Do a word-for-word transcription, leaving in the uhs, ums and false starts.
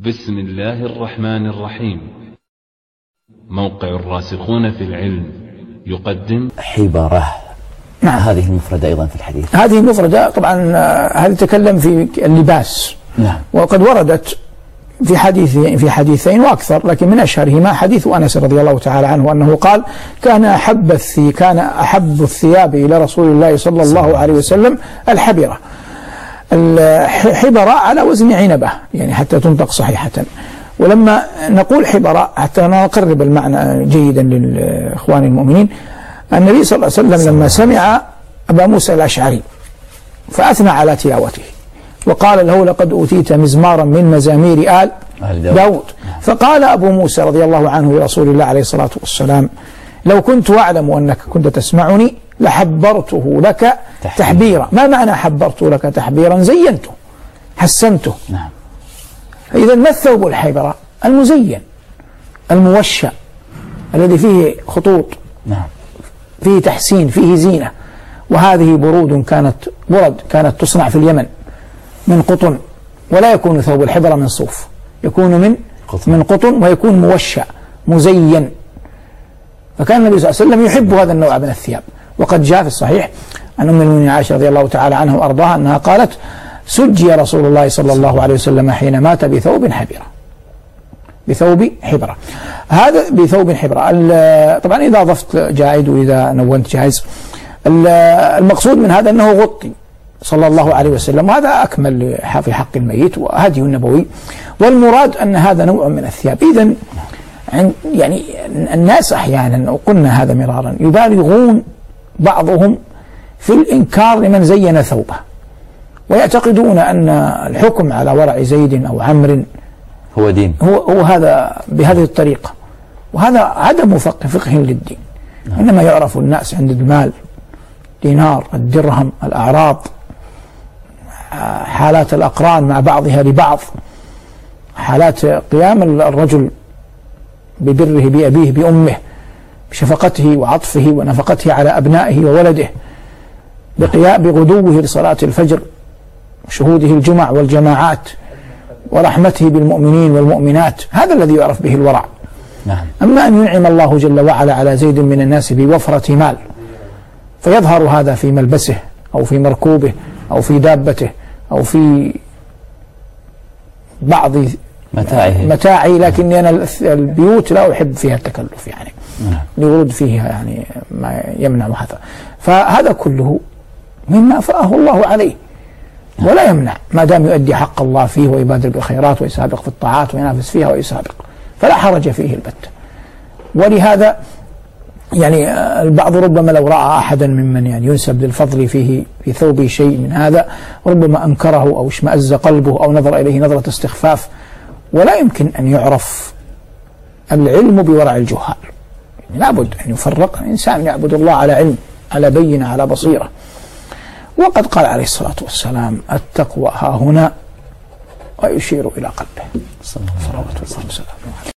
بسم الله الرحمن الرحيم. موقع الراسخون في العلم يقدم حبرة. نعم. هذه المفردة أيضا في الحديث. هذه المفردة طبعا هذه تكلم في اللباس. نعم. وقد وردت في حديث في حديثين واكثر، لكن من اشهرهما حديث انس رضي الله تعالى عنه انه قال: كان احب الثي كان احب الثياب الى رسول الله صلى الله عليه وسلم الحبره. الحبره على وزن عنبه، يعني حتى تنطق صحيحه. ولما نقول حبره حتى نقرب المعنى جيدا للاخوان المؤمنين، النبي صلى الله عليه وسلم لما سمع ابا موسى الاشعري فاثنى على تلاوته وقال له: لقد أوتيت مزمارا من مزامير آل داود. فقال أبو موسى رضي الله عنه لرسول الله عليه الصلاة والسلام: لو كنت أعلم أنك كنت تسمعني لحبرته لك تحبيرا. ما معنى حبرته لك تحبيرا؟ زينته، حسنته. نعم. إذا ما الثوب الحبرة؟ المزين الموشى الذي فيه خطوط، نعم، فيه تحسين، فيه زينة. وهذه برود كانت برد كانت تصنع في اليمن من قطن، ولا يكون ثوب الحبرة من صوف، يكون من قطن. من قطن ويكون موشى مزين. فكان النبي صلى الله عليه وسلم يحب هذا النوع من الثياب. وقد جاء في الصحيح عن أم المؤمنين عائشة رضي الله تعالى عنها وأرضاها أنها قالت: سجي رسول الله صلى الله عليه وسلم حين مات بثوب حبرة، بثوب حبرة. هذا بثوب حبرة. طبعا إذا أضفت جائد وإذا نونت جائز. المقصود من هذا أنه غطي صلى الله عليه وسلم، وهذا أكمل في حق الميت وهدي النبوي. والمراد أن هذا نوع من الثياب. إذن يعني الناس أحيانا، وقلنا هذا مرارا، يبالغون بعضهم في الإنكار لمن زين ثوبه، ويعتقدون أن الحكم على ورع زيد أو عمرو هو دين، هو, هو هذا بهذه الطريقة. وهذا عدم فقه فقه للدين. إنما يعرف الناس عند المال، دينار، الدرهم، الأعراض، حالات الأقران مع بعضها لبعض، حالات قيام الرجل ببره بأبيه بأمه، بشفقته وعطفه ونفقته على أبنائه وولده، بغدوه لصلاة الفجر، شهوده الجمع والجماعات، ورحمته بالمؤمنين والمؤمنات. هذا الذي يعرف به الورع. نعم. أما أن ينعم الله جل وعلا على زيد من الناس بوفرة مال، فيظهر هذا في ملبسه أو في مركوبه أو في دابته أو في بعض متاعه متاعي لكن أنا البيوت لا أحب فيها التكلف، يعني لورود فيها يعني ما يمنع هذا. فهذا كله مما أفاءه الله عليه، ولا يمنع ما دام يؤدي حق الله فيه ويبادر بالخيرات ويسابق في الطاعات وينافس فيها ويسابق، فلا حرج فيه البتة. ولهذا يعني البعض ربما لو رأى أحدا ممن يعني ينسب للفضل فيه في ثوبه شيء من هذا ربما أنكره أو اشمأز قلبه أو نظر إليه نظرة استخفاف. ولا يمكن أن يعرف العلم بورع الجهال. لابد أن يفرق الإنسان يعبد الله على علم، على بينة، على بصيرة. وقد قال عليه الصلاة والسلام: التقوى ها هنا، ويشير إلى قلبه. صلى الله عليه وسلم.